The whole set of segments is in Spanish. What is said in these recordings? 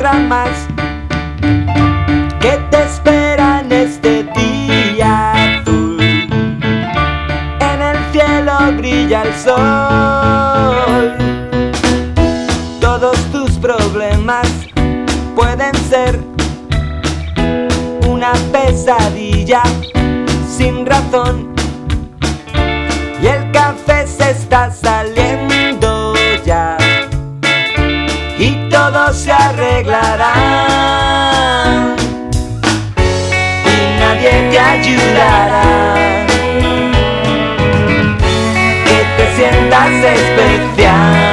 más que te espera en este día azul. En el cielo brilla el sol. Todos tus problemas pueden ser una pesadilla sin razón. Y el café se está saliendo ya y todo se arreglará. Y nadie te ayudará. Que te sientas especial.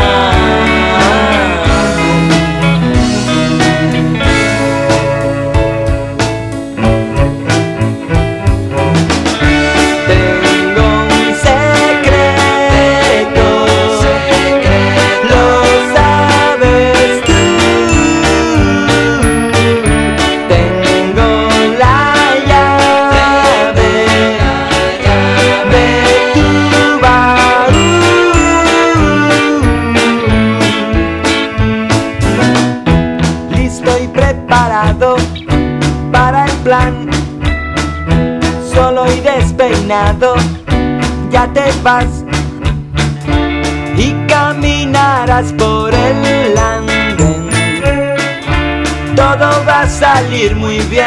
Para el plan, solo y despeinado ya te vas y caminarás por el andén. Todo va a salir muy bien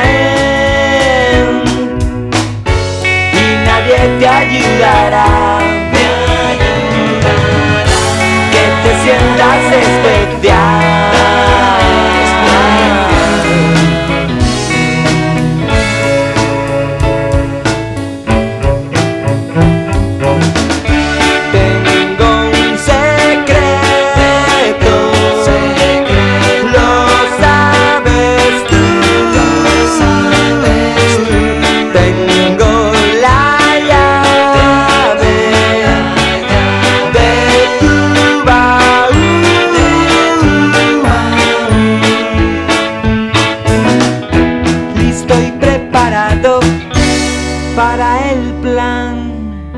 y nadie te ayudará. Que te sientas especial. Para el plan.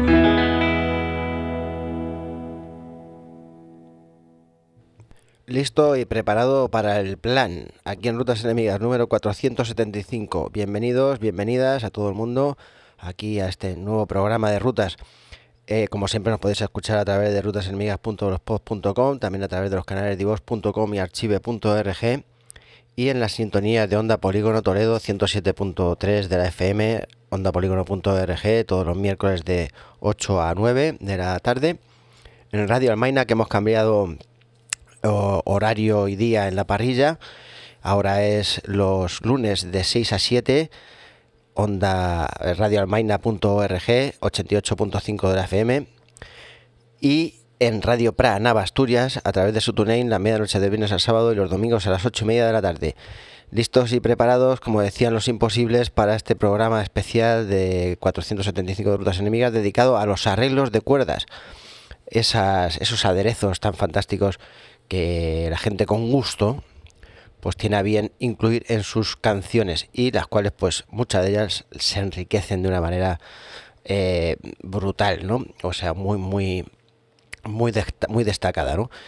Listo y preparado para el plan. Aquí en Rutas Enemigas número 475. Bienvenidos, bienvenidas a todo el mundo aquí a este nuevo programa de rutas. Como siempre nos podéis escuchar a través de rutasenemigas.blogspot.com, también a través de los canales divox.com y archive.org y en la sintonía de Onda Polígono Toledo 107.3 de la FM, ondapolígono.org, todos los miércoles de 8 a 9 de la tarde. En Radio Almaina, que hemos cambiado horario y día en la parrilla, ahora es los lunes de 6 a 7, onda radioalmaina.org, 88.5 de la FM, y en Radio Pra Nava Asturias a través de su TuneIn la medianoche de viernes al sábado y los domingos a las 8:30 de la tarde. Listos y preparados, como decían los imposibles, para este programa especial de 475 de Rutas Enemigas dedicado a los arreglos de cuerdas. Esos aderezos tan fantásticos que la gente con gusto pues tiene a bien incluir en sus canciones y las cuales pues muchas de ellas se enriquecen de una manera brutal, ¿no? O sea, muy destacada, ¿no?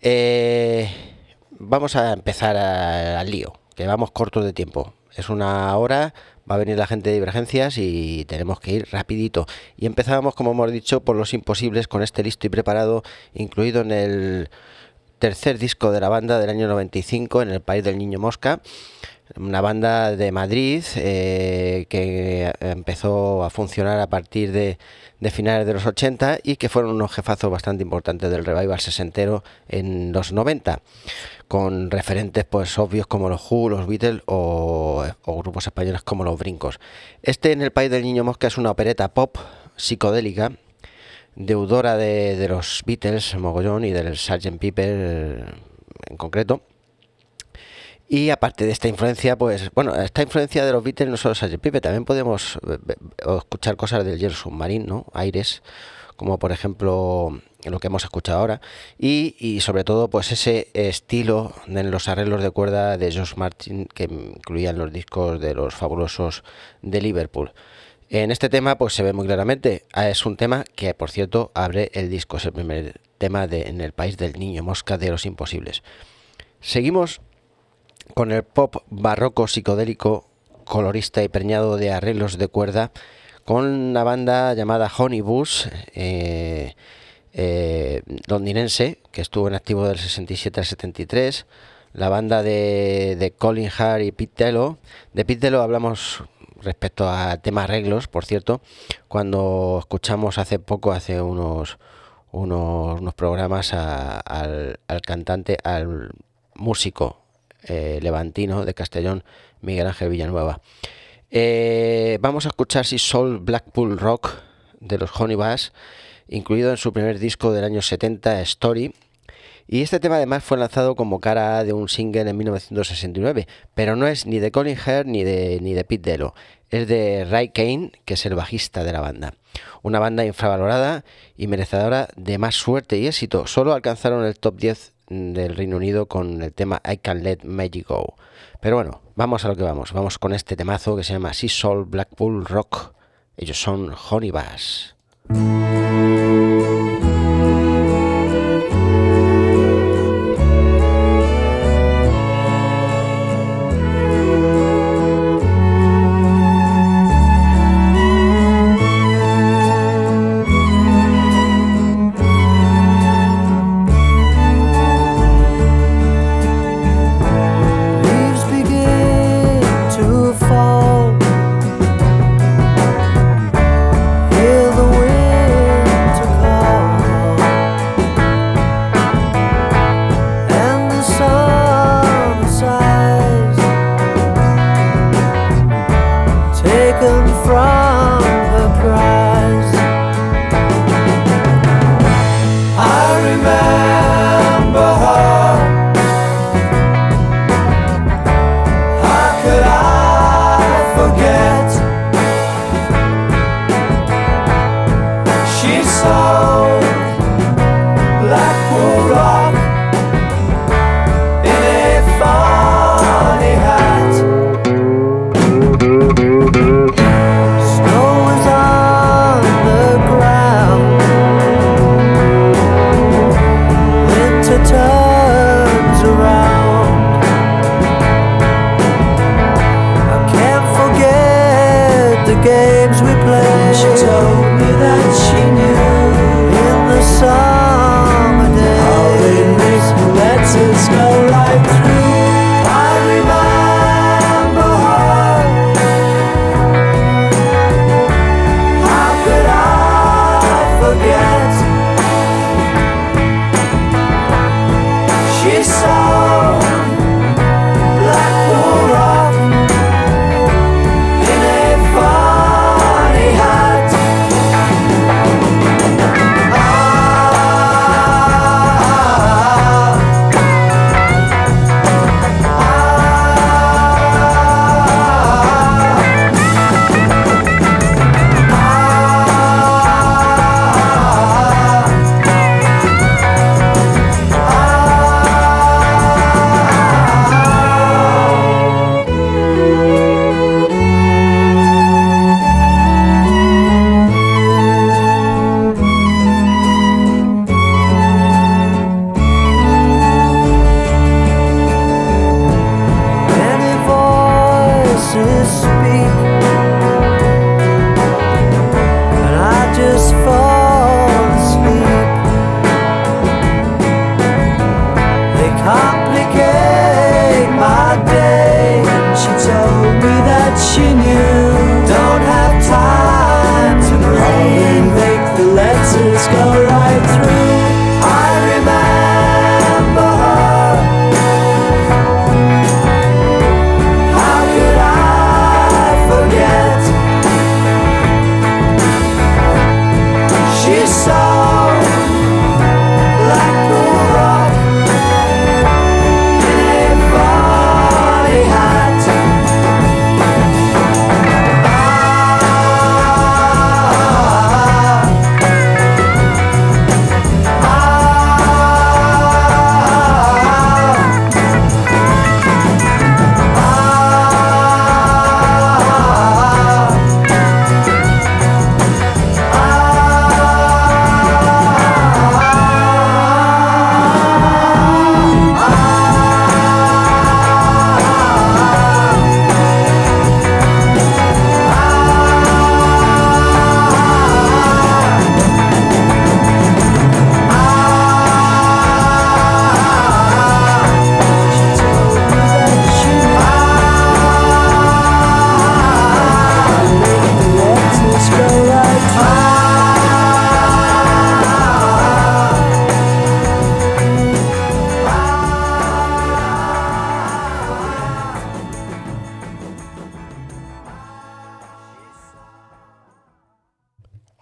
Vamos a empezar al lío, que vamos cortos de tiempo. Es una hora, va a venir la gente de Divergencias y tenemos que ir rapidito. Y empezábamos, como hemos dicho, por Los Imposibles, con este listo y preparado, incluido en el tercer disco de la banda del año 95, en El País del Niño Mosca. Una banda de Madrid que empezó a funcionar a partir de finales de los 80 y que fueron unos jefazos bastante importantes del revival sesentero en los 90, con referentes pues obvios como los Who, los Beatles o grupos españoles como los Brincos. En El País del Niño Mosca es una opereta pop psicodélica, deudora de los Beatles, mogollón, y del Sgt. Pepper en concreto. Y aparte de esta influencia, pues bueno, esta influencia de los Beatles no solo Sgt. Pepper, también podemos escuchar cosas del Yellow Submarine, ¿no? Aires, como por ejemplo lo que hemos escuchado ahora, y sobre todo pues ese estilo en los arreglos de cuerda de George Martin que incluían los discos de los fabulosos de Liverpool. En este tema pues se ve muy claramente, es un tema que por cierto abre el disco, es el primer tema de En el País del Niño Mosca de Los Imposibles. Seguimos con el pop barroco psicodélico, colorista y preñado de arreglos de cuerda, con una banda llamada Honeybush, londinense, que estuvo en activo del 67 al 73. La banda de Colin Hart y Pete Tello. De Pete Tello hablamos respecto a temas arreglos, por cierto, cuando escuchamos hace unos programas al cantante, al músico levantino de Castellón, Miguel Ángel Villanueva. Vamos a escuchar Sea Soul Blackpool Rock de los Honeybush, incluido en su primer disco del año 70, Story. Y este tema además fue lanzado como cara A de un single en 1969, pero no es ni de Colin Hart ni de Pete Tello, es de Ray Kane, que es el bajista de la banda. Una banda infravalorada y merecedora de más suerte y éxito. Solo alcanzaron el top 10 del Reino Unido con el tema I Can't Let Magic Go. Pero bueno, vamos a lo que vamos. Vamos con este temazo que se llama Sea Soul Blackpool Rock. Ellos son Honeybush.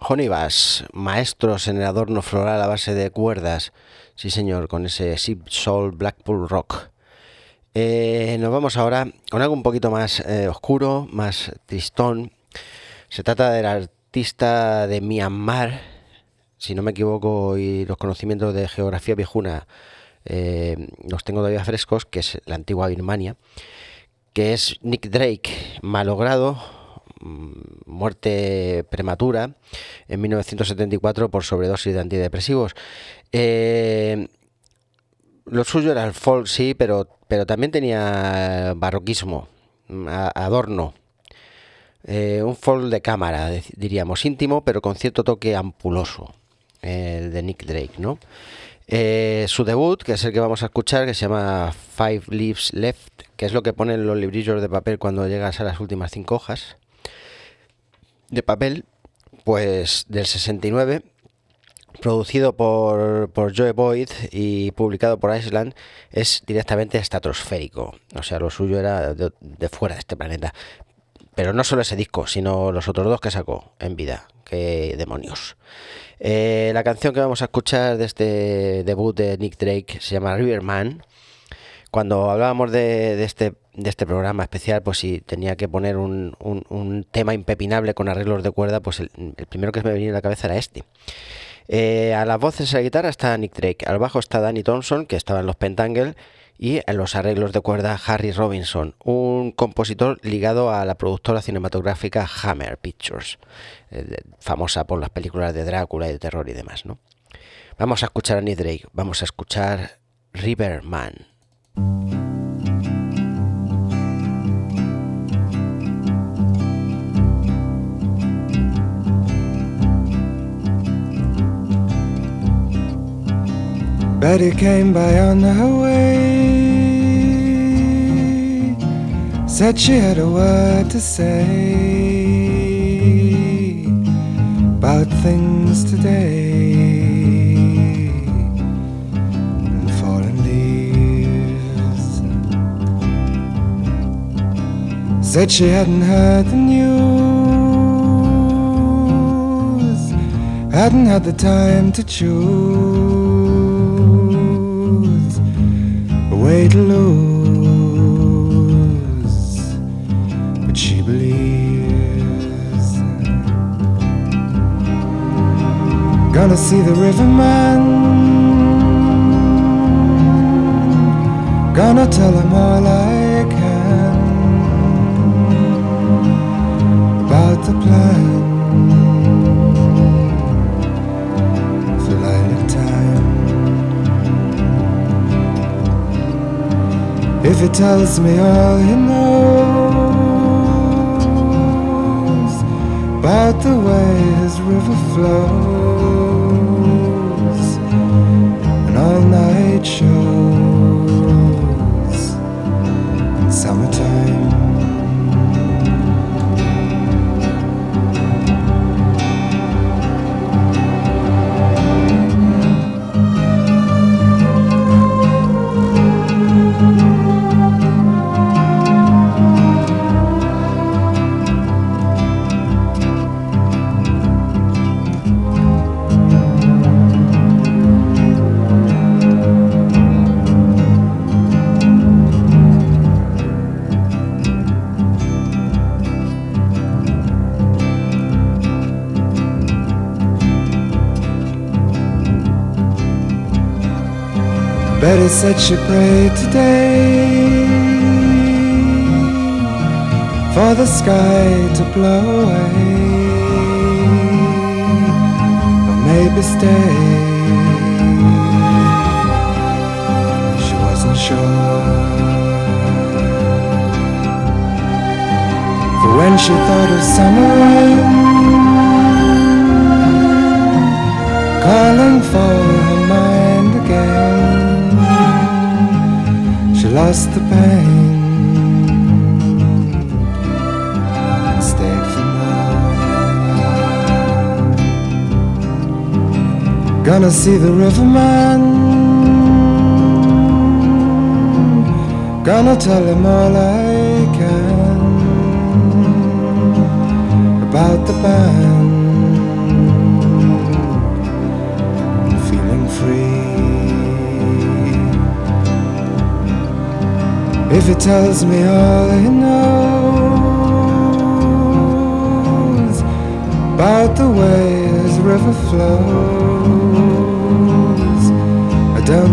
Honeybass, maestros en el adorno floral a base de cuerdas. Sí, señor, con ese Sea Soul Blackpool Rock. Nos vamos ahora con algo un poquito más oscuro, más tristón. Se trata del artista de Myanmar, si no me equivoco, y los conocimientos de geografía viejuna los tengo todavía frescos, que es la antigua Birmania, que es Nick Drake, malogrado, muerte prematura en 1974 por sobredosis de antidepresivos. Lo suyo era el folk, sí, pero también tenía barroquismo, adorno. Un folk de cámara, diríamos, íntimo, pero con cierto toque ampuloso, de Nick Drake, ¿no? Su debut, que es el que vamos a escuchar, que se llama Five Leaves Left, que es lo que ponen los librillos de papel cuando llegas a las últimas 5 hojas de papel, pues del 69, producido por Joe Boyd y publicado por Island, es directamente estratosférico. O sea, lo suyo era de fuera de este planeta. Pero no solo ese disco, sino los otros dos que sacó en vida. ¡Qué demonios! La canción que vamos a escuchar de este debut de Nick Drake se llama Riverman. Cuando hablábamos de este programa especial, pues si tenía que poner un tema impepinable con arreglos de cuerda, pues el primero que me venía a la cabeza era este. A las voces y a la guitarra está Nick Drake, al bajo está Danny Thompson, que estaba en los Pentangle, y en los arreglos de cuerda Harry Robinson, un compositor ligado a la productora cinematográfica Hammer Pictures, famosa por las películas de Drácula y de terror y demás, ¿no? Vamos a escuchar a Nick Drake, vamos a escuchar Riverman. Betty came by on her way, said she had a word to say about things today and fallen leaves. Said she hadn't heard the news, hadn't had the time to choose way to lose, but she believes. Gonna see the riverman, gonna tell him all I can about the plan for lilac time. If he tells me all he knows about the way his river flows and all night shows in summertime. Betty said she prayed today for the sky to blow away, or maybe stay. She wasn't sure, for when she thought of summer rain calling for her mind again, she lost the pain and stayed for more. Gonna see the riverman, gonna tell him all I can about the band if he tells me all he knows about the way his river flows. I don't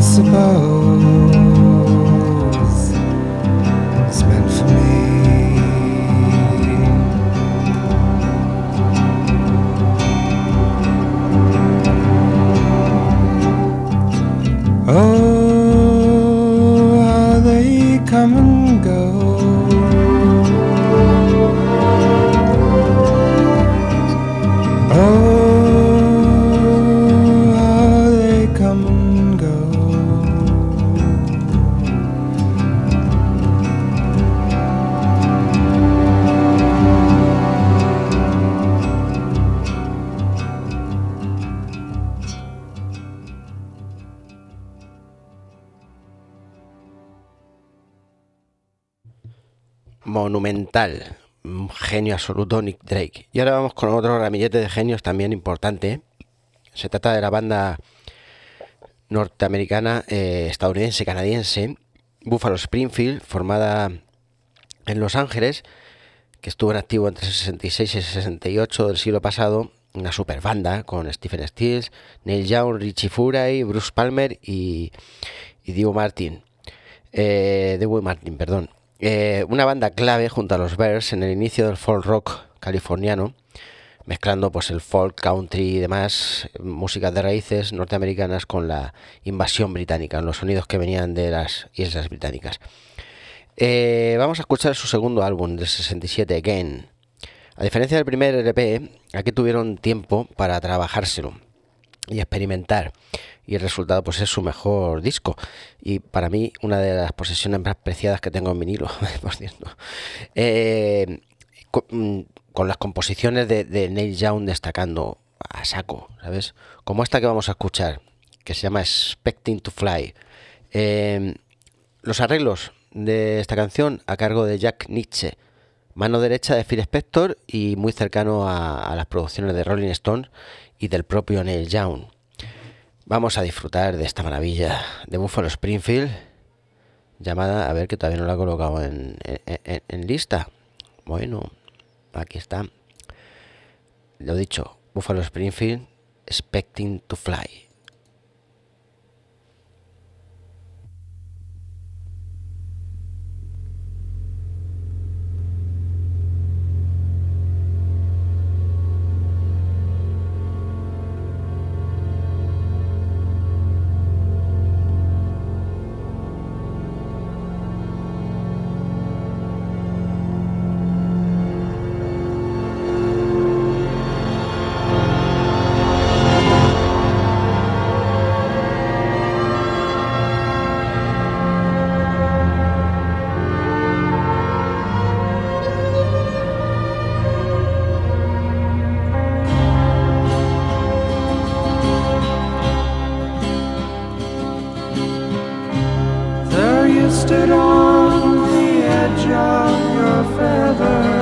suppose it's meant for me. Oh, how they come and go. Oh, how they come and go. Monumental, un genio absoluto Nick Drake. Y ahora vamos con otro ramillete de genios también importante. Se trata de la banda norteamericana, estadounidense, canadiense, Buffalo Springfield, formada en Los Ángeles, que estuvo en activo entre el 66 y el 68 del siglo pasado. Una super banda con Stephen Stills, Neil Young, Richie Furay, Bruce Palmer y Dewey Martin. Una banda clave junto a los Bears en el inicio del folk rock californiano, mezclando pues el folk, country y demás músicas de raíces norteamericanas con la invasión británica, los sonidos que venían de las Islas Británicas. Vamos a escuchar su segundo álbum del 67, Again. A diferencia del primer LP, aquí tuvieron tiempo para trabajárselo y experimentar, y el resultado pues es su mejor disco, y para mí una de las posesiones más preciadas que tengo en vinilo, por cierto. Con las composiciones de Neil Young destacando a saco, ¿sabes? Como esta que vamos a escuchar, que se llama Expecting to Fly. Los arreglos de esta canción a cargo de Jack Nitzsche, mano derecha de Phil Spector y muy cercano a las producciones de Rolling Stones y del propio Neil Young. Vamos a disfrutar de esta maravilla de Buffalo Springfield, llamada, a ver que todavía no la he colocado en lista. Bueno, aquí está. Lo dicho, Buffalo Springfield, Expecting to Fly. Stood on the edge of your feather,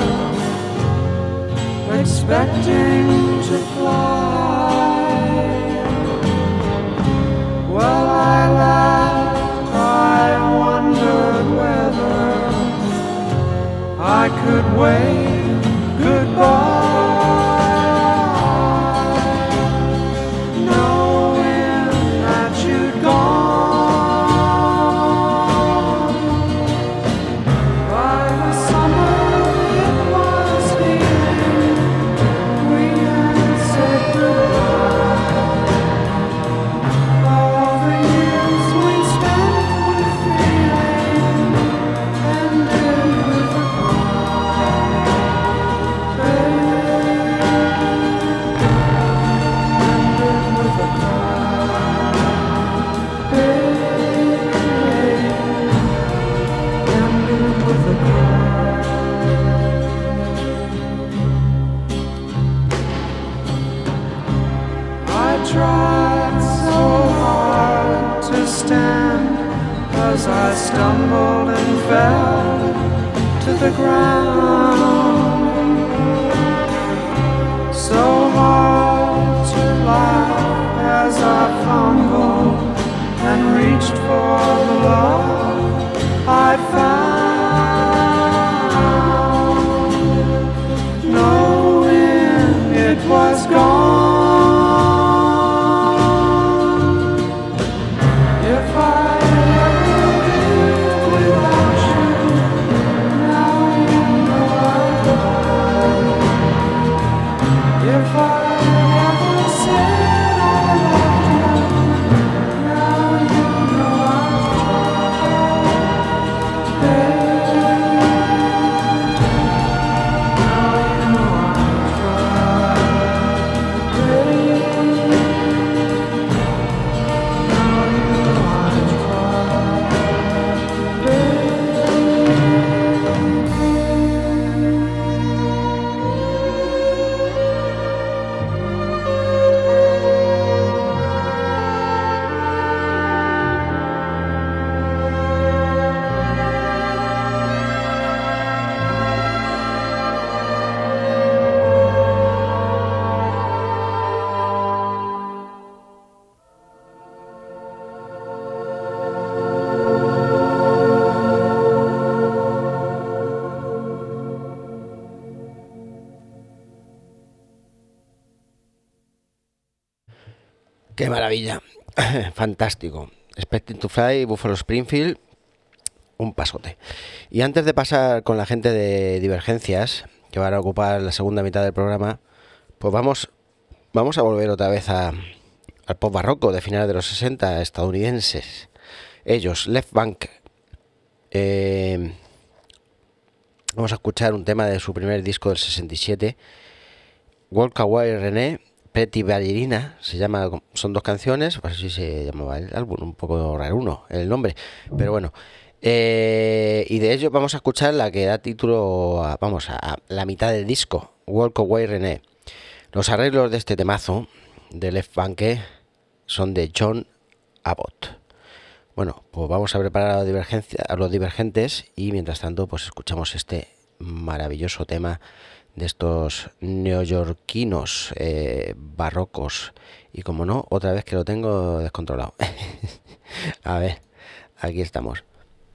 expecting to fly. Well, I laughed, I wondered whether I could wave goodbye. As I stumbled and fell to the ground, so hard to laugh as I fumbled and reached for the love I'd found. Qué maravilla. Fantástico. Expecting to Fly, Buffalo Springfield, un pasote. Y antes de pasar con la gente de Divergencias, que van a ocupar la segunda mitad del programa, pues vamos a volver otra vez al pop barroco de finales de los 60 estadounidenses. Ellos, Left Bank. Vamos a escuchar un tema de su primer disco del 67, Walk Away René, Pretty Ballerina, se llama, son dos canciones, pues así se llamaba el álbum, un poco raro uno, el nombre, pero bueno. Y de ello vamos a escuchar la que da título a la mitad del disco, Walk Away René. Los arreglos de este temazo de Left Bank son de John Abbott. Bueno, pues vamos a preparar a los divergentes y mientras tanto pues escuchamos este maravilloso tema de estos neoyorquinos barrocos y como no, otra vez que lo tengo descontrolado. A ver, aquí estamos.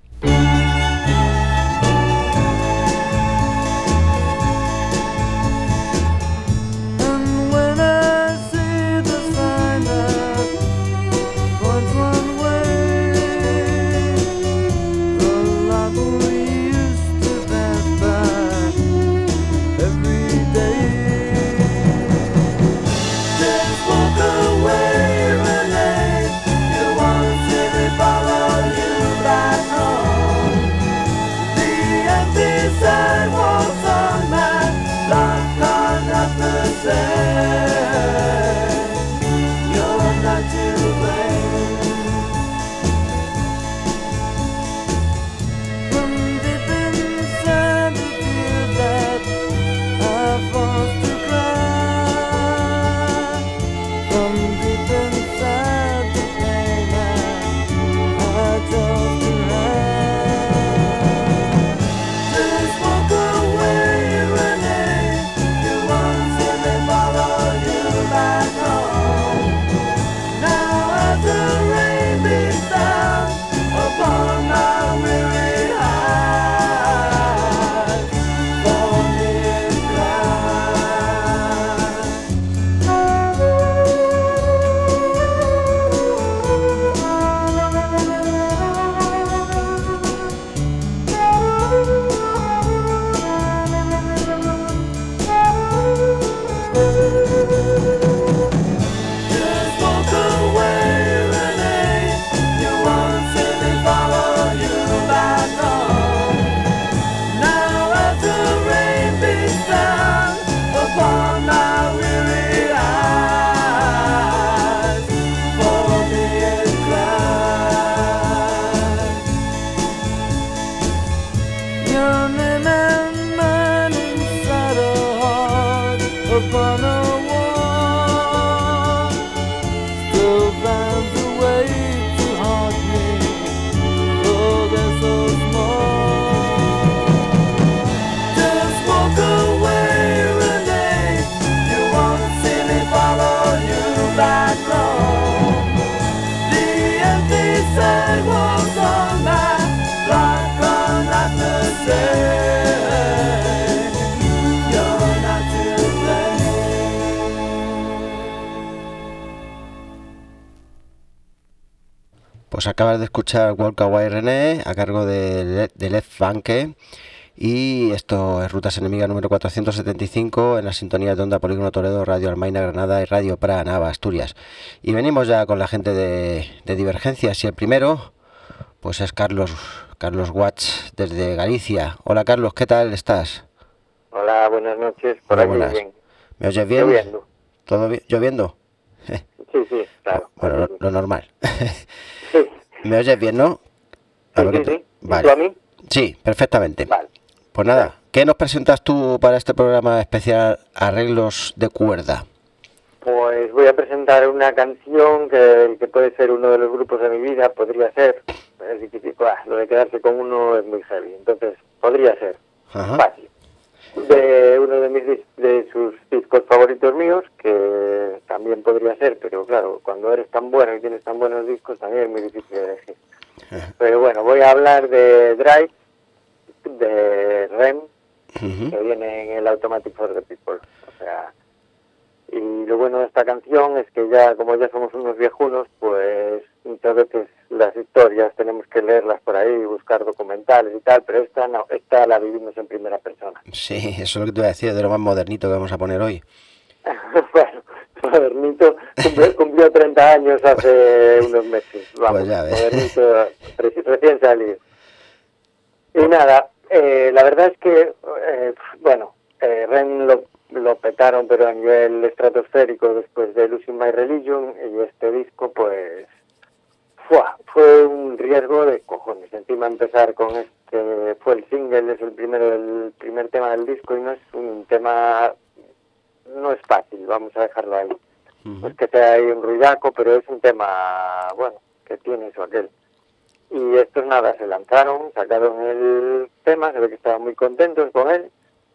Pues acabas de escuchar Walk Away René a cargo de Left Bank y esto es Rutas Enemigas número 475 en la sintonía de Onda Polígono Toledo, Radio Almaina Granada y Radio Praga Nava Asturias. Y venimos ya con la gente de Divergencias y el primero pues es Carlos Watts desde Galicia. Hola Carlos, ¿qué tal estás? Hola, buenas noches. Por aquí bien. ¿Me oyes bien? Lloviendo. ¿Todo bien? ¿Lloviendo? Sí, claro. Bueno, lo normal. Sí. ¿Me oyes bien, no? Sí. Vale. ¿Y tú a mí? Sí, perfectamente. Vale. Pues nada, ¿qué nos presentas tú para este programa especial Arreglos de Cuerda? Pues voy a presentar una canción que puede ser uno de los grupos de mi vida, podría ser. Es difícil, lo de quedarse con uno es muy heavy, entonces podría ser. Ajá. Fácil. De uno de sus discos favoritos míos, que también podría ser, pero claro, cuando eres tan bueno y tienes tan buenos discos también es muy difícil de elegir. Pero bueno, voy a hablar de Drive, de REM, que viene en el Automatic for the People. O sea, y lo bueno de esta canción es que ya, como ya somos unos viejunos, pues muchas veces las historias tenemos que leerlas por ahí, buscar documentales y tal, pero esta no, esta la vivimos en primera persona. Sí, eso es lo que te voy a decir, de lo más modernito que vamos a poner hoy. Bueno, modernito cumplió 30 años hace unos meses, vamos, Pues ya ves. modernito recién salido. Y nada, la verdad es que, bueno, Ren lo petaron, pero a nivel estratosférico después de Losing My Religion, y este disco, pues, fue un riesgo de cojones. Encima empezar con este, fue el single, es el primer tema del disco, y no es un tema, no es fácil, vamos a dejarlo ahí. No es que sea ahí un ruidaco, pero es un tema, bueno, que tiene eso aquel. Y estos nada, se lanzaron, sacaron el tema, se ve que estaban muy contentos con él,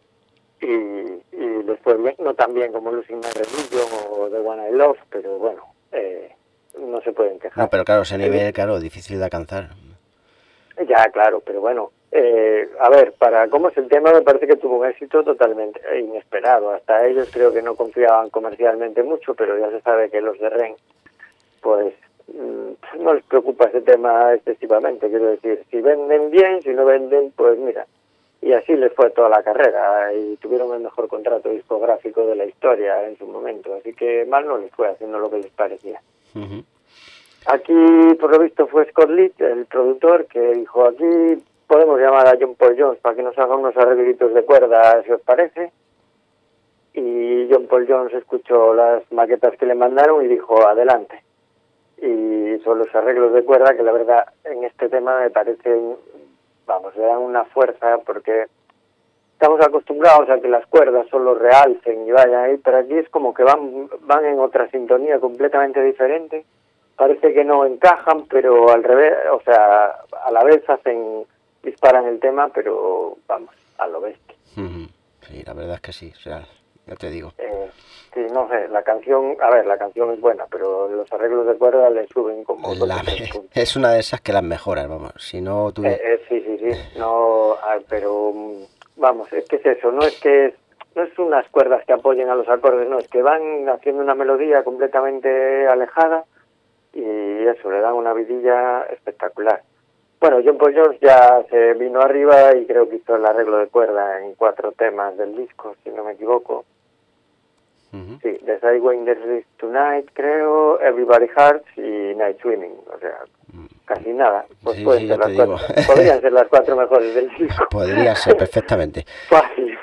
y les fue bien, no tan bien como Losing My Religion o The One I Love, pero bueno, no se pueden quejar. No, pero claro, ese nivel, claro, difícil de alcanzar. Ya, claro, pero bueno, a ver, para cómo es el tema, me parece que tuvo un éxito totalmente inesperado. Hasta ellos creo que no confiaban comercialmente mucho, pero ya se sabe que los de Ren, pues no les preocupa ese tema excesivamente. Quiero decir, si venden bien, si no venden, pues mira. Y así les fue toda la carrera y tuvieron el mejor contrato discográfico de la historia en su momento. Así que mal no les fue haciendo lo que les parecía. Aquí, por lo visto, fue Scott Litt, el productor, que dijo, aquí podemos llamar a John Paul Jones para que nos haga unos arreglitos de cuerda, si os parece. Y John Paul Jones escuchó las maquetas que le mandaron y dijo, adelante. Y hizo los arreglos de cuerda, que la verdad en este tema me parecen, vamos, le dan una fuerza, porque estamos acostumbrados a que las cuerdas solo realcen y vayan ahí, pero aquí es como que van en otra sintonía completamente diferente. Parece que no encajan, pero al revés, o sea, a la vez disparan el tema, pero vamos, a lo bestia. Sí, la verdad es que sí, real, ya te digo. Sí, no sé, la canción es buena, pero los arreglos de cuerda le suben como es una de esas que las mejoras, vamos, si no tú... sí, no, pero vamos, es que es eso, no es unas cuerdas que apoyen a los acordes, no, es que van haciendo una melodía completamente alejada y eso, le dan una vidilla espectacular. Bueno, John Paul Jones ya se vino arriba y creo que hizo el arreglo de cuerda en 4 temas del disco, si no me equivoco. Sí, The Sideway There Is Tonight, creo, Everybody Hearts y Night Swimming, o sea, casi nada. Pues sí, pueden ser las 4, podrían ser las 4 mejores del disco. Podría ser, perfectamente. Fácil.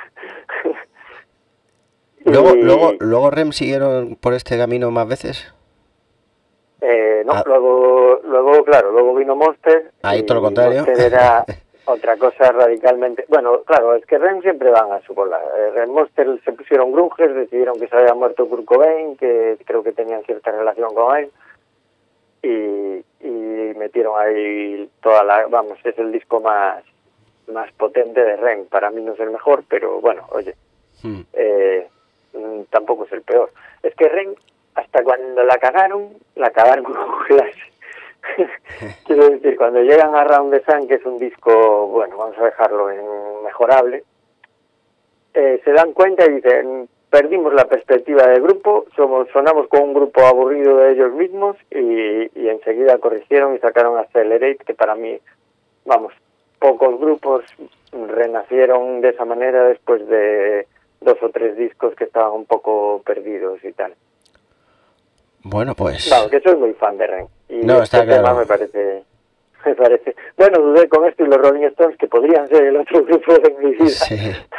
Luego Rem siguieron por este camino más veces. No, luego vino Monster. Ahí todo lo contrario. Monster era otra cosa radicalmente... Bueno, claro, es que Ren siempre van a su bola. Ren Monster se pusieron grunges, decidieron que se había muerto Kurt Cobain, que creo que tenían cierta relación con él, y metieron ahí toda la... Vamos, es el disco más potente de Ren. Para mí no es el mejor, pero bueno, oye, tampoco es el peor. Es que Ren, hasta cuando la cagaron con clase. Quiero decir, cuando llegan a Round the Sun, que es un disco, bueno, vamos a dejarlo en mejorable, se dan cuenta y dicen, perdimos la perspectiva del grupo, sonamos con un grupo aburrido de ellos mismos, y enseguida corrigieron y sacaron Accelerate, que para mí, vamos, pocos grupos renacieron de esa manera después de 2 o 3 discos que estaban un poco perdidos y tal. Bueno, pues... Claro, que soy muy fan de Ren. Y no, este está claro. tema me parece... Bueno, dudé con esto y los Rolling Stones, que podrían ser el otro grupo de mi vida. Sí.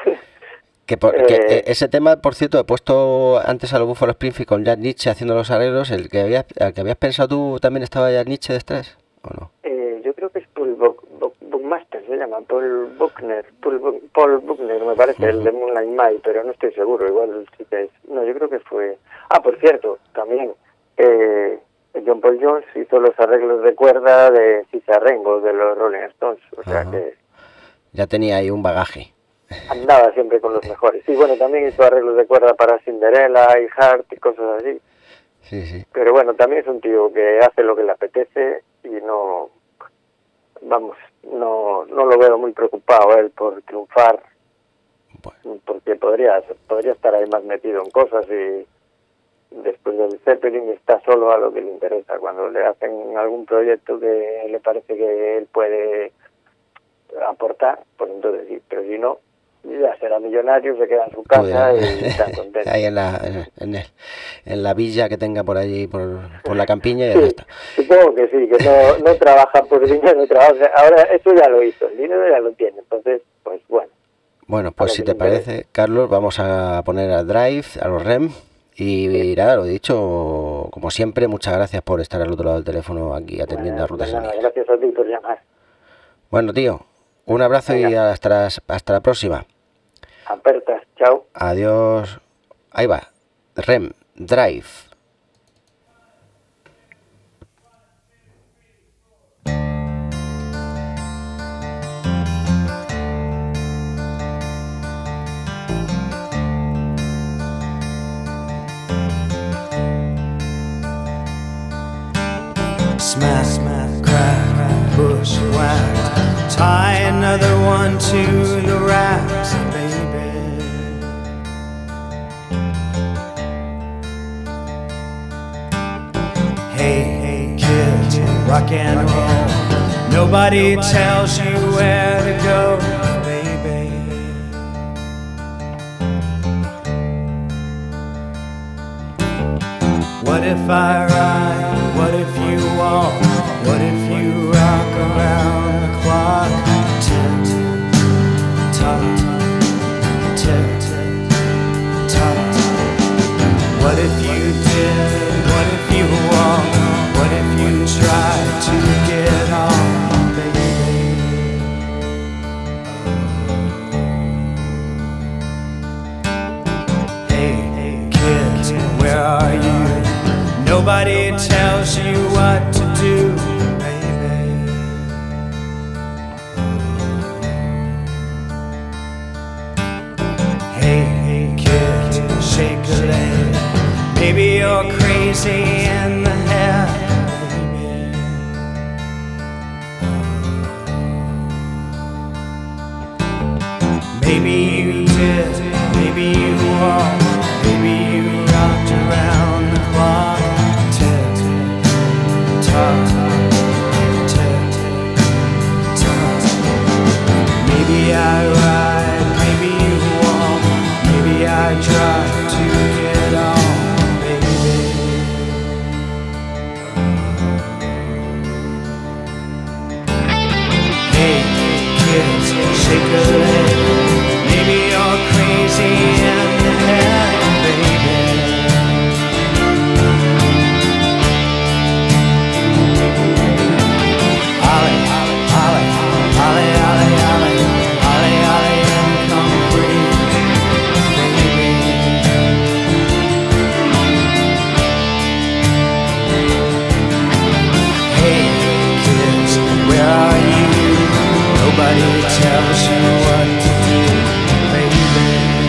Que ese tema, por cierto, he puesto antes al Buffalo Springfield con Jack Nitzsche haciendo los arreglos. ¿El que habías pensado tú también estaba Jack Nitzsche detrás? ¿O no? Yo creo que es Paul Buckmaster, se llama, Paul Buckner, me parece, el de Moonlight Mile, pero no estoy seguro, igual sí que es. No, yo creo que fue... por cierto, también John Paul Jones hizo los arreglos de cuerda de Cicciarengo, de los Rolling Stones, o sea que... Ya tenía ahí un bagaje. Andaba siempre con los mejores. Sí, bueno, también hizo arreglos de cuerda para Cinderella y Heart y cosas así. Sí. Pero bueno, también es un tío que hace lo que le apetece y no... Vamos, no lo veo muy preocupado él por triunfar, porque podría estar ahí más metido en cosas y después del Zeppelin, está solo a lo que le interesa. Cuando le hacen algún proyecto que le parece que él puede aportar, pues entonces sí, pero si no, ya será millonario, se queda en su casa y está contento. Ahí en la villa que tenga por allí, por la campiña, y ya está. Supongo que sí, que no trabaja por dinero, trabaja. Ahora eso ya lo hizo, el dinero ya lo tiene, entonces, pues bueno. Bueno, pues si te parece, Carlos, vamos a poner a Drive, a los REM, y nada, lo dicho, como siempre, muchas gracias por estar al otro lado del teléfono aquí atendiendo a Rutas Enemigas. Gracias a ti por llamar. Bueno, tío, un abrazo. Venga. Y hasta la próxima. Apertas, chao. Adiós. Ahí va, REM, Drive. Smash, smash, crack, bushwhacked. Tie another one to the racks, baby. Hey, kids, rock and roll. Nobody tells you where to go, baby. What if I ride? What if you walk? What if you rock around the clock? Tick, tock, tick, tock. What if you did? What if you walk? What if you tried to get on, baby? Hey, kids, where are you? Nobody tells you what to do, baby. Hey, kid, shake a leg. Maybe you're crazy in the head, baby. Maybe you did, maybe you walked, maybe you rocked around the clock. Maybe I ride, maybe you walk, maybe I try to get on, baby. Hey, kids, shake a leg. Maybe you're crazy in the head, baby. Nobody tells you what to do, baby.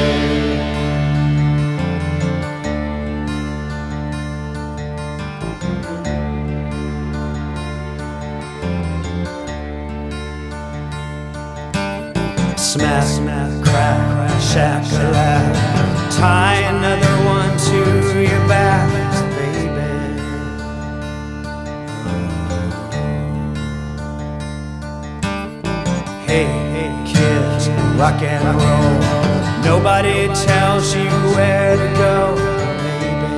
Smash, crack, shack-a-lack. Tie another one to your back, baby. Hey, kids, rock and roll. Nobody tells you where to go, baby.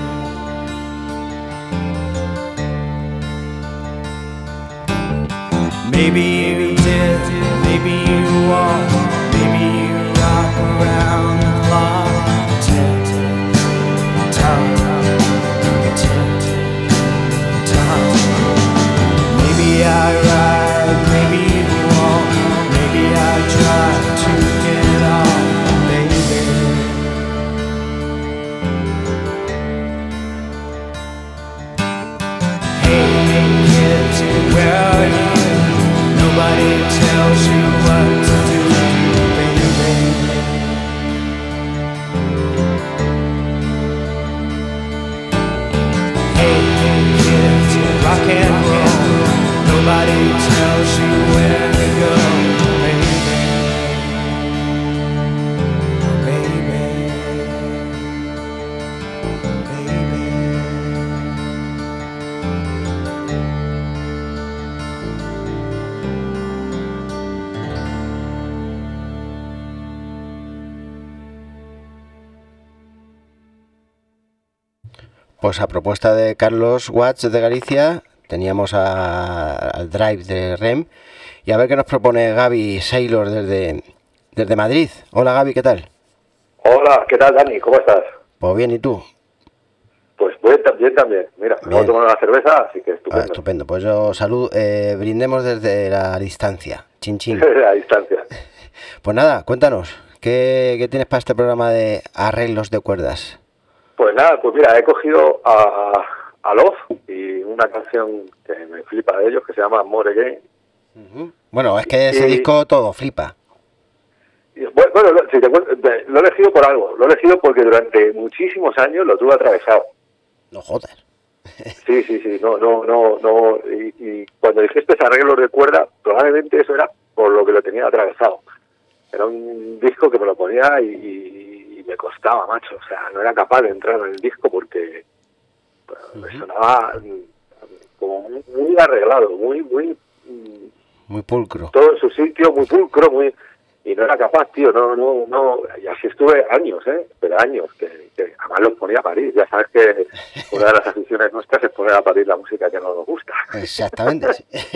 Maybe you did, maybe you walk, maybe you rock around the clock. Tick, tock, tick, tock. Maybe I ride, maybe you walk, maybe I try to get on, baby. Hey, kids, where are you? Nobody tells you what to do. Pues a propuesta de Carlos Watts de Galicia, teníamos al Drive de REM. Y a ver qué nos propone Gaby Saylor desde Madrid. Hola Gaby, ¿qué tal? Hola, ¿qué tal, Dani? ¿Cómo estás? Pues bien, ¿y tú? Pues bien también. Mira, me voy a tomar una cerveza, así que estupendo. Estupendo. Pues yo brindemos desde la distancia. Chin chin. A distancia. Pues nada, cuéntanos, ¿qué tienes para este programa de arreglos de cuerdas? Pues nada, pues mira, he cogido a Love y una canción que me flipa de ellos, que se llama More Again. Bueno, es que ese disco todo flipa. Bueno, si te cuento, lo he elegido por algo. Lo he elegido porque durante muchísimos años lo tuve atravesado. No jodas. Sí. No. Y cuando dijiste arreglos de cuerda, probablemente eso era por lo que lo tenía atravesado. Era un disco que me lo ponía y me costaba, macho. O sea, no era capaz de entrar en el disco porque me sonaba como muy arreglado, muy pulcro. Todo en su sitio, muy pulcro, y no era capaz, tío, no, y así estuve años, pero años, que además los ponía a parir. Ya sabes que una de las aficiones nuestras es poner a parir la música que no nos gusta. Exactamente.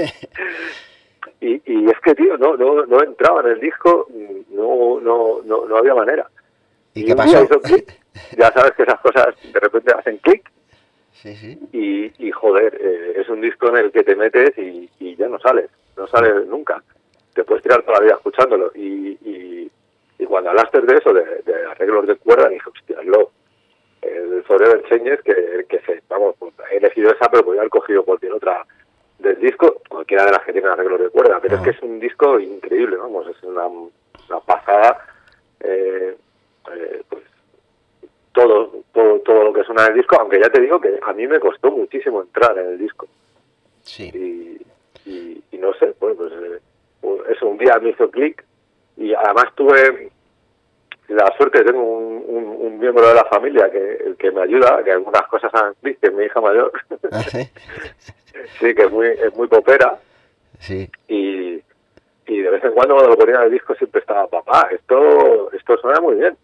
y es que, tío, no entraba en el disco, no había manera. ¿Y qué un pasó? día hizo clic. Ya sabes que esas cosas de repente hacen clic. Sí. Y joder, es un disco en el que te metes y ya no sales nunca. Te puedes tirar toda la vida escuchándolo. Y cuando hablaste de eso, de arreglos de cuerda, dije, hostia, el Forever Changes, vamos, pues, he elegido esa, pero podría haber cogido cualquier otra del disco, cualquiera de las que tienen arreglos de cuerda. Pero es que es un disco increíble, vamos, es una pasada. Pues todo lo que suena en el disco, aunque ya te digo que a mí me costó muchísimo entrar en el disco. Sí. Y no sé, pues eso, un día me hizo clic y además tuve la suerte de tener un miembro de la familia que me ayuda, que algunas cosas han visto, que es mi hija mayor. ¿Ah, sí? Sí, que es muy popera. Sí. Y de vez en cuando lo ponía en el disco siempre estaba, papá, esto suena muy bien.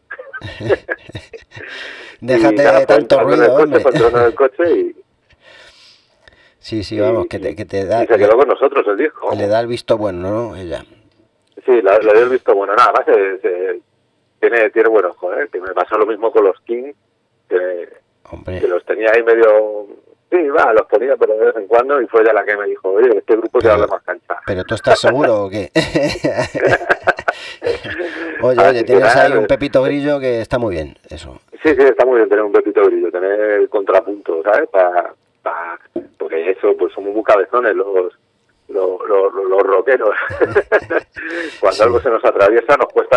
Déjate de tanto ruido, hombre. En el coche y... Sí, vamos, que te da... Y se quedó con nosotros el disco. Le da el visto bueno, ¿no? Ella. Sí, le dio el visto bueno. Nada más, tiene buenos, joder. Que me pasó lo mismo con los Kings, que los tenía ahí medio... Sí, los ponía, pero de vez en cuando, y fue ella la que me dijo, oye, este grupo se habla más cancha. ¿Pero tú estás seguro o qué? Oye, tienes ahí un Pepito Grillo que está muy bien, eso. Sí, está muy bien tener un Pepito Grillo, tener el contrapunto, ¿sabes? Porque eso, pues somos muy cabezones los rockeros. Cuando algo se nos atraviesa nos cuesta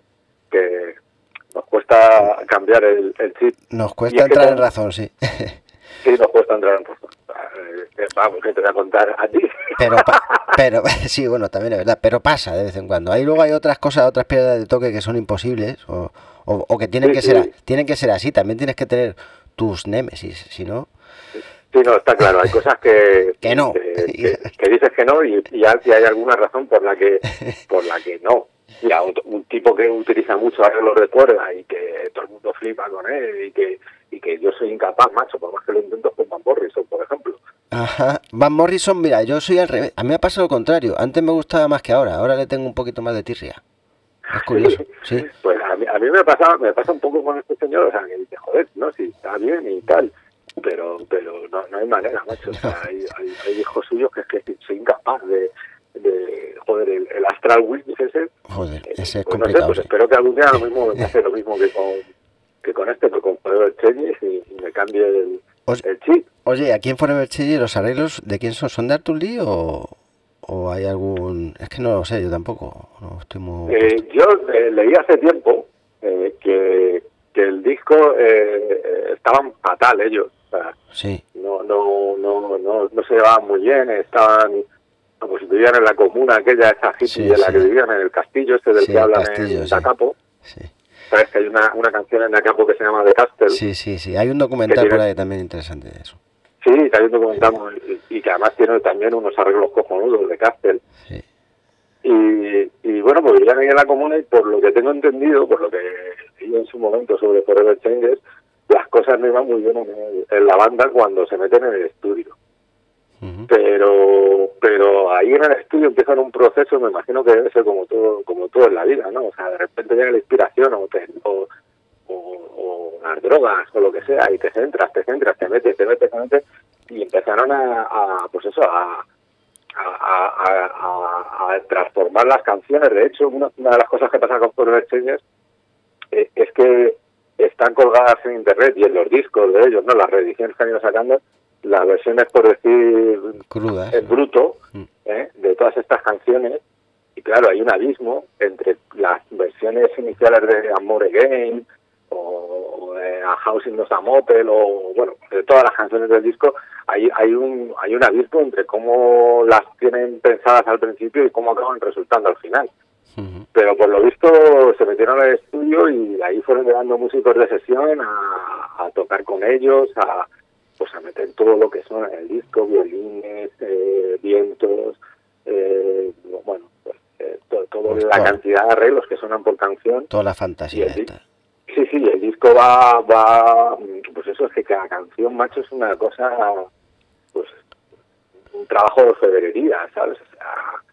nos cuesta cambiar el chip. Nos cuesta entrar en razón, sí. Sí, nos cuesta entrar en razón. Vamos, que te voy a contar a ti. Pero sí, bueno, también es verdad, pero pasa de vez en cuando. Ahí luego hay otras cosas, otras piedras de toque que son imposibles o que tienen tienen que ser así. También tienes que tener tus némesis, si no... Sí, no, está claro. Hay cosas que no. Que dices que no y hay alguna razón por la que no. Mira, un tipo que utiliza mucho arreglos de cuerda y que todo el mundo flipa con él y que yo soy incapaz, macho, por más que lo intento con Van Morrison, por ejemplo. Ajá. Van Morrison, mira, yo soy al revés. A mí me ha pasado lo contrario. Antes me gustaba más que ahora. Ahora le tengo un poquito más de tirria. Es curioso, sí. Pues a mí me pasa un poco con este señor, o sea, que dice, joder, no, sí, está bien y tal, pero no hay manera, macho. O sea, hay hijos suyos que soy incapaz de joder, el Astral Witness ese. Joder, ese es pues complicado. No sé, pues espero que algún día me hace lo mismo que con este, pero con Forever Changes y me cambie el chip. Oye, aquí en Forever Changes los arreglos, ¿de quién son? ¿Son de Arthur Lee o hay algún...? Es que no lo sé, yo tampoco. No estoy muy... Yo leí hace tiempo que el disco estaban fatal ellos. O sea, sí. No se llevaban muy bien, estaban... Pues vivían en la comuna aquella, esa hippie de la que vivían en el castillo del que hablan en Da Capo. Sí. Sabes que hay una canción en Da Capo que se llama The Castle. Sí. Hay un documental por ahí también interesante de eso. Sí, hay un documental y que además tiene también unos arreglos cojonudos de Castle. Sí. Y bueno, pues vivían ahí en la comuna y por lo que tengo entendido, por lo que leí en su momento sobre Forever Changes, las cosas no iban muy bien en la banda cuando se meten en el estudio. Pero ahí en el estudio empiezan un proceso, me imagino que debe ser como todo en la vida, ¿no? O sea, de repente llega la inspiración o las drogas o lo que sea, y te centras, te metes, y empezaron a transformar las canciones. De hecho, una de las cosas que pasa con Forever Changes es que están colgadas en internet y en los discos de ellos, ¿no? Las reediciones que han ido sacando, las versiones, por decir, crudas, en bruto, de todas estas canciones. Y claro, hay un abismo entre las versiones iniciales de Amore Again o de A House in the Motel, o bueno, de todas las canciones del disco. Hay un abismo entre cómo las tienen pensadas al principio y cómo acaban resultando al final. Pero por lo visto se metieron al estudio y ahí fueron llevando músicos de sesión a tocar con ellos, a meter todo lo que son en el disco, violines, vientos, toda la cantidad de arreglos que suenan por canción. Toda la fantasía esta. Sí, el disco va, pues eso, es que cada canción, macho, es una cosa, pues, un trabajo de orfebrería, ¿sabes? O sea,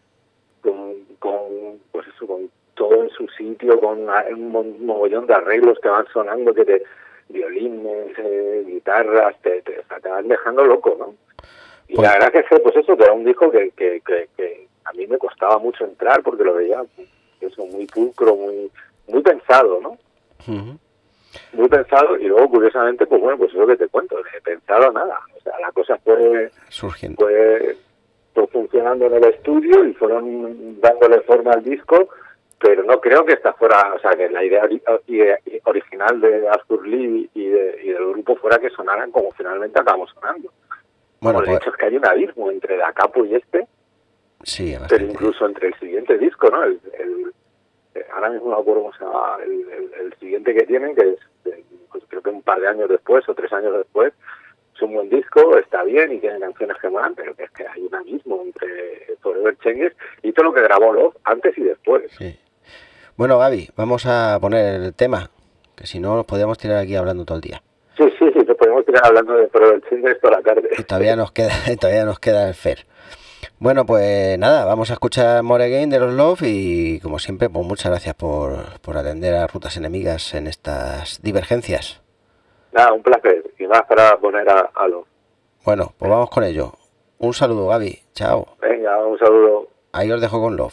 con todo en su sitio, con un mogollón de arreglos que van sonando, violines, guitarras, te van dejando loco, ¿no? Y pues, la verdad que pues eso, que era un disco que a mí me costaba mucho entrar, porque lo veía eso muy pulcro, muy pensado, ¿no? Muy pensado. Y luego, curiosamente, pues bueno, pues eso que te cuento, de pensado nada. O sea, la cosa fue surgiendo, fue funcionando en el estudio y fueron dándole forma al disco. Pero no creo que esta fuera, o sea, que la idea original de Arthur Lee y del grupo fuera que sonaran como finalmente acabamos sonando. Bueno, de hecho es que hay un abismo entre Da Capo y este, sí, pero incluso entre el siguiente disco, ¿no? Ahora mismo no me acuerdo cómo se llama, el siguiente que tienen, que es pues creo que un par de años después o 3 años después. Es un buen disco, está bien y tiene canciones que molan, pero que es que hay un abismo entre Forever Changes y todo lo que grabó Love antes y después. Sí. Bueno, Gaby, vamos a poner el tema, que si no nos podríamos tirar aquí hablando todo el día. Sí, nos podemos tirar hablando de Forever Changes toda la tarde. Y todavía nos queda el Fer. Bueno, pues nada, vamos a escuchar More Again de los Love y como siempre, pues muchas gracias por atender a Rutas Enemigas en estas divergencias. Nada, un placer, y más para poner a Love. Bueno, pues vamos con ello. Un saludo, Gaby, chao. Venga, un saludo. Ahí os dejo con Love.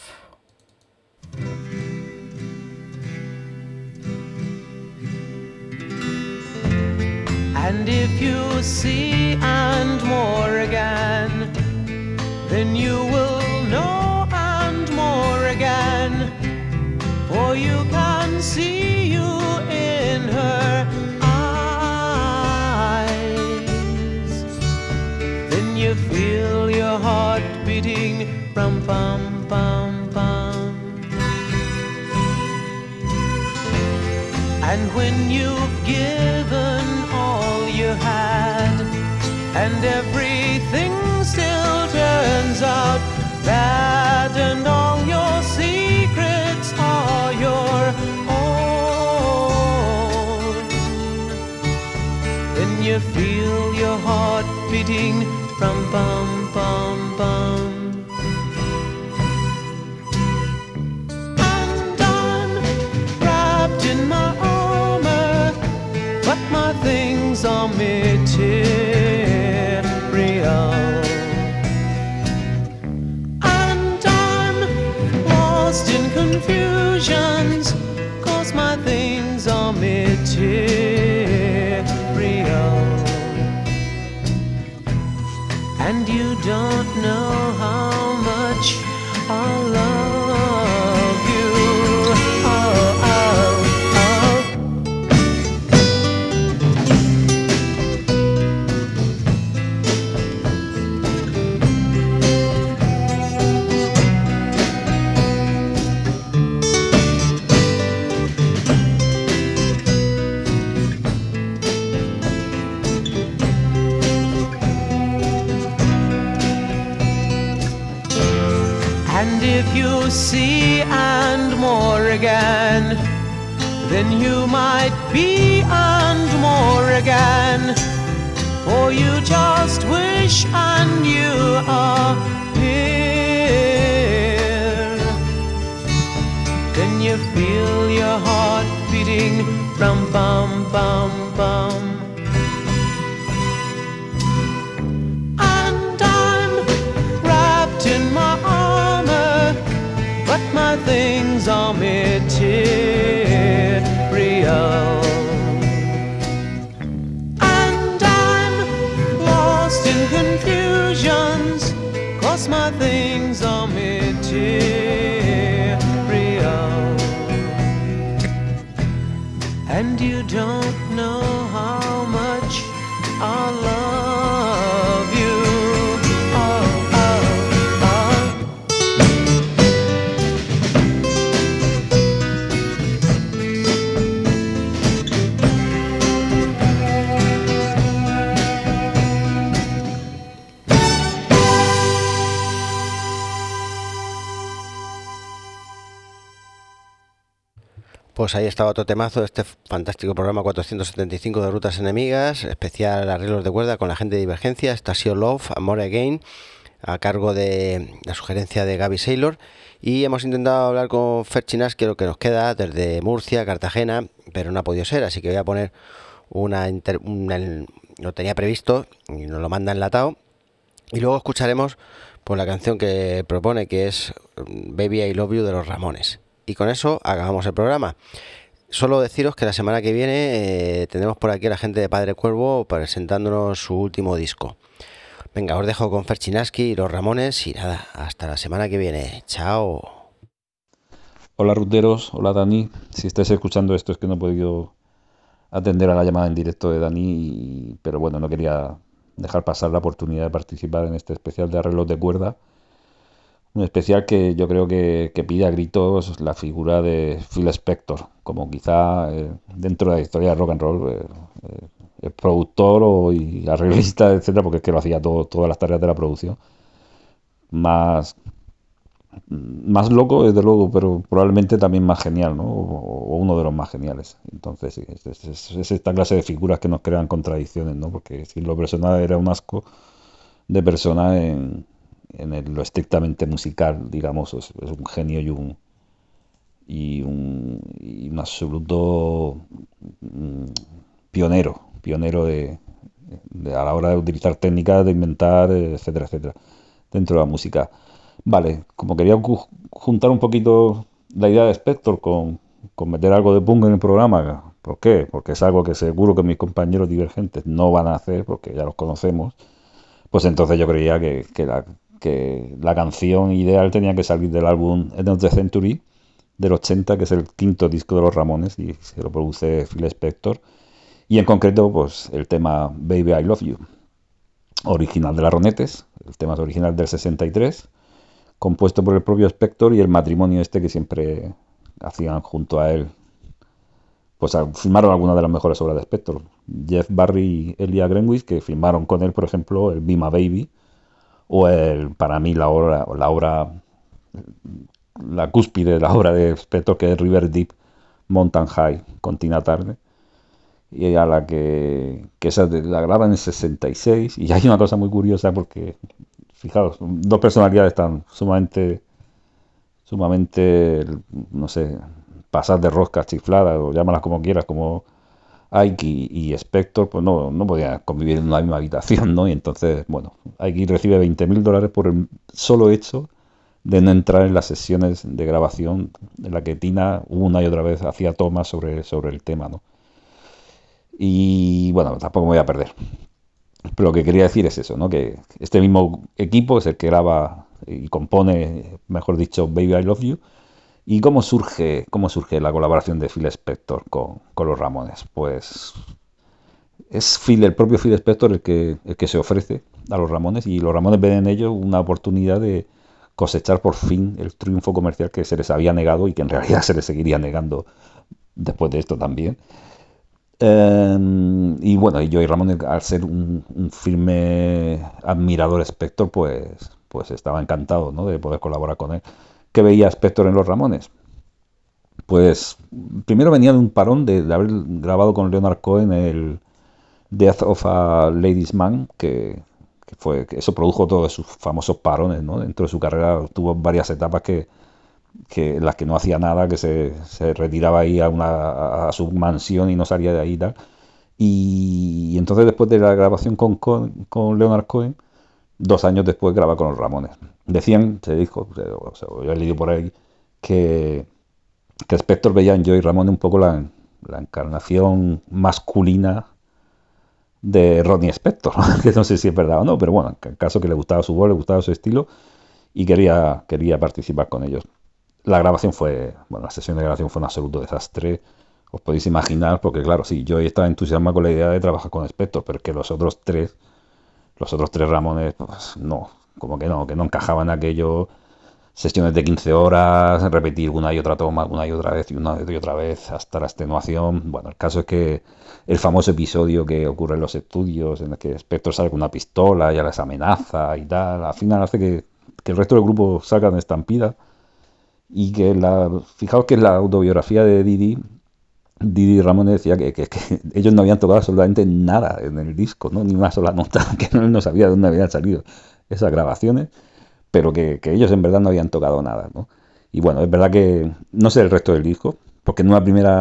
And if you see and more again, then you will know and more again, for you can see you in her eyes. Then you feel your heart beating, rum pum pum pum. And when you've given all you had, and everything still turns out bad, and all your secrets are your own, then you feel your heart beating, rum bum bum bum. And I'm wrapped in my armor, but my things are material, and I'm lost in confusions, 'cause my things are material, and you don't know how much I love you. Oh, oh, oh. And if you see and more again, then you might be and more again. Or you just wish and you are here. Then you feel your heart beating, rum bum bum bum. And I'm wrapped in my armor, but my things are material. And I'm lost in confusions, 'cause my things are material. And you don't know how much I love you. Oh, oh, oh. Pues ahí estaba otro temazo de este fantástico programa 475 de Rutas Enemigas, especial arreglos de cuerda con la gente de Divergencia, Stasio Love, Amore Again, a cargo de la sugerencia de Gaby Saylor. Y hemos intentado hablar con Fer Chinaski, lo que nos queda desde Murcia, Cartagena, pero no ha podido ser, así que voy a poner lo tenía previsto y nos lo manda enlatado. Y luego escucharemos pues la canción que propone, que es Baby I Love You de los Ramones. Y con eso acabamos el programa. Solo deciros que la semana que viene tendremos por aquí a la gente de Padre Cuervo presentándonos su último disco. Venga, os dejo con Fer Chinaski y los Ramones y nada, hasta la semana que viene. Chao. Hola ruteros, hola Dani. Si estáis escuchando esto es que no he podido atender a la llamada en directo de Dani, pero bueno, no quería dejar pasar la oportunidad de participar en este especial de arreglos de cuerda. Un especial que yo creo que pide a gritos la figura de Phil Spector, como quizá dentro de la historia del rock and roll, el productor y arreglista, etcétera, porque es que lo hacía todas las tareas de la producción. Más loco, desde luego, pero probablemente también más genial, ¿no? O uno de los más geniales. Entonces, sí, es esta clase de figuras que nos crean contradicciones, ¿no? Porque si lo personal era un asco de persona en lo estrictamente musical, digamos, es un genio y un absoluto pionero a la hora de utilizar técnicas, de inventar, etcétera, etcétera, dentro de la música. Vale, como quería juntar un poquito la idea de Spector con meter algo de punk en el programa. ¿Por qué? Porque es algo que seguro que mis compañeros divergentes no van a hacer, porque ya los conocemos. Pues entonces yo creía que la canción ideal tenía que salir del álbum End of the Century del 80, que es el quinto disco de los Ramones y se lo produce Phil Spector, y en concreto pues el tema Baby I Love You, original de las Ronettes. El tema es original del 63, compuesto por el propio Spector y el matrimonio este que siempre hacían junto a él, pues firmaron algunas de las mejores obras de Spector, Jeff Barry y Elia Greenwich, que firmaron con él, por ejemplo, el Be My Baby, o para mí la cúspide de la obra de Spector, que es River Deep Mountain High con Tina Turner, y a la que esa la graban en el 66. Y hay una cosa muy curiosa porque, fijaos, dos personalidades tan sumamente, no sé, pasadas de rosca, chifladas, o llámalas como quieras, como Ike y Spector, pues no podían convivir en una misma habitación, ¿no? Y entonces, bueno, Ike recibe $20,000 por el solo hecho de no entrar en las sesiones de grabación en la que Tina una y otra vez hacía tomas sobre el tema, ¿no? Y bueno, tampoco me voy a perder. Pero lo que quería decir es eso, ¿no? Que este mismo equipo es el que graba y compone, mejor dicho, Baby I Love You. ¿Y cómo surge la colaboración de Phil Spector con los Ramones? Pues es el propio Phil Spector el que se ofrece a los Ramones, y los Ramones ven en ello una oportunidad de cosechar por fin el triunfo comercial que se les había negado y que en realidad se les seguiría negando después de esto también. Y bueno, y Joey Ramone, al ser un firme admirador de Spector, pues estaba encantado, ¿no?, de poder colaborar con él. ¿Qué veía Spector en los Ramones? Pues primero venía de un parón de haber grabado con Leonard Cohen el Death of a Ladies Man, que eso produjo todos sus famosos parones, ¿no? Dentro de su carrera tuvo varias etapas que en las que no hacía nada, que se retiraba ahí a su mansión y no salía de ahí y tal. Y entonces después de la grabación con Leonard Cohen, 2 años después graba con los Ramones. Decían, se dijo, o sea, yo he leído por ahí, que Spector veía en Joey Ramone un poco la encarnación masculina de Ronnie Spector, que no sé si es verdad o no, pero bueno, en caso que le gustaba su voz, le gustaba su estilo y quería participar con ellos. La sesión de grabación fue un absoluto desastre, os podéis imaginar, porque claro, sí, Joey estaba entusiasmado con la idea de trabajar con Spector, pero es que los otros tres Ramones, pues no, como que no encajaban aquello. Sesiones de 15 horas, repetir una y otra toma, una y otra vez y una y otra vez hasta la extenuación. Bueno, el caso es que el famoso episodio que ocurre en los estudios, en el que Spector sale con una pistola y les amenaza y tal, al final hace que el resto del grupo salga en estampida. Y que fijaos que en la autobiografía de Didi Ramone decía que ellos no habían tocado absolutamente nada en el disco, ¿no? Ni una sola nota, que él no sabía de dónde habían salido esas grabaciones, pero que ellos en verdad no habían tocado nada, ¿no? Y bueno, es verdad que no sé el resto del disco, porque en las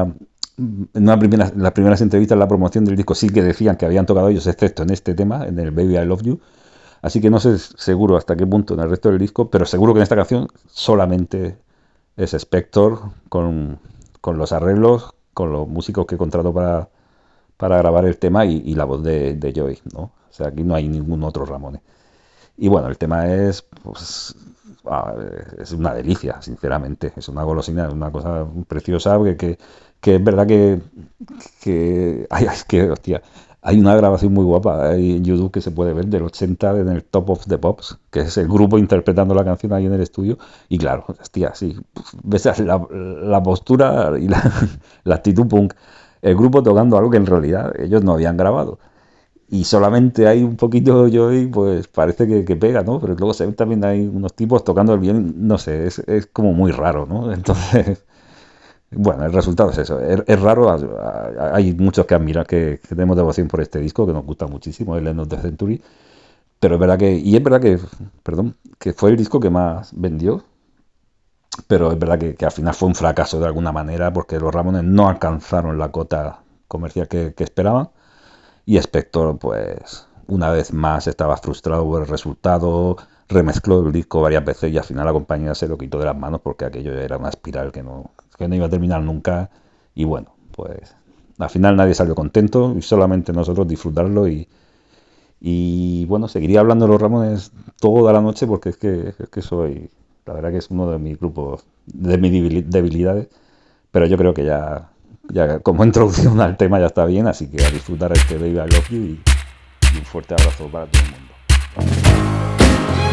primeras entrevistas en la promoción del disco sí que decían que habían tocado ellos, excepto en este tema, en el Baby I Love You, así que no sé seguro hasta qué punto en el resto del disco, pero seguro que en esta canción solamente es Spector con los arreglos, con los músicos que contrató para grabar el tema y la voz de Joey, ¿no? O sea, aquí no hay ningún otro Ramone. Y bueno, el tema es, pues, es una delicia, sinceramente. Es una golosina, es una cosa preciosa, que es verdad hostia, hay una grabación muy guapa ahí en YouTube que se puede ver del 80 en el Top of the Pops, que es el grupo interpretando la canción ahí en el estudio. Y claro, hostia, sí, ves la postura y la actitud punk. El grupo tocando algo que en realidad ellos no habían grabado. Y solamente hay un poquito Joey, pues parece que pega, ¿no? Pero luego se ven también hay unos tipos tocando el violín, no sé, es como muy raro, ¿no? Entonces, bueno, el resultado es eso, es raro, hay muchos que admiran, que tenemos devoción por este disco, que nos gusta muchísimo, el End of the Century, pero es verdad que fue el disco que más vendió, pero es verdad que al final fue un fracaso de alguna manera, porque los Ramones no alcanzaron la cota comercial que esperaban. Y Spector, pues, una vez más estaba frustrado por el resultado, remezcló el disco varias veces y al final la compañía se lo quitó de las manos porque aquello era una espiral que no iba a terminar nunca. Y bueno, pues, al final nadie salió contento y solamente nosotros disfrutarlo y bueno, seguiría hablando de los Ramones toda la noche porque es que soy, la verdad que es uno de mis grupos, de mis debilidades, pero yo creo que ya como introducción al tema ya está bien, así que a disfrutar este Baby I Love You y un fuerte abrazo para todo el mundo.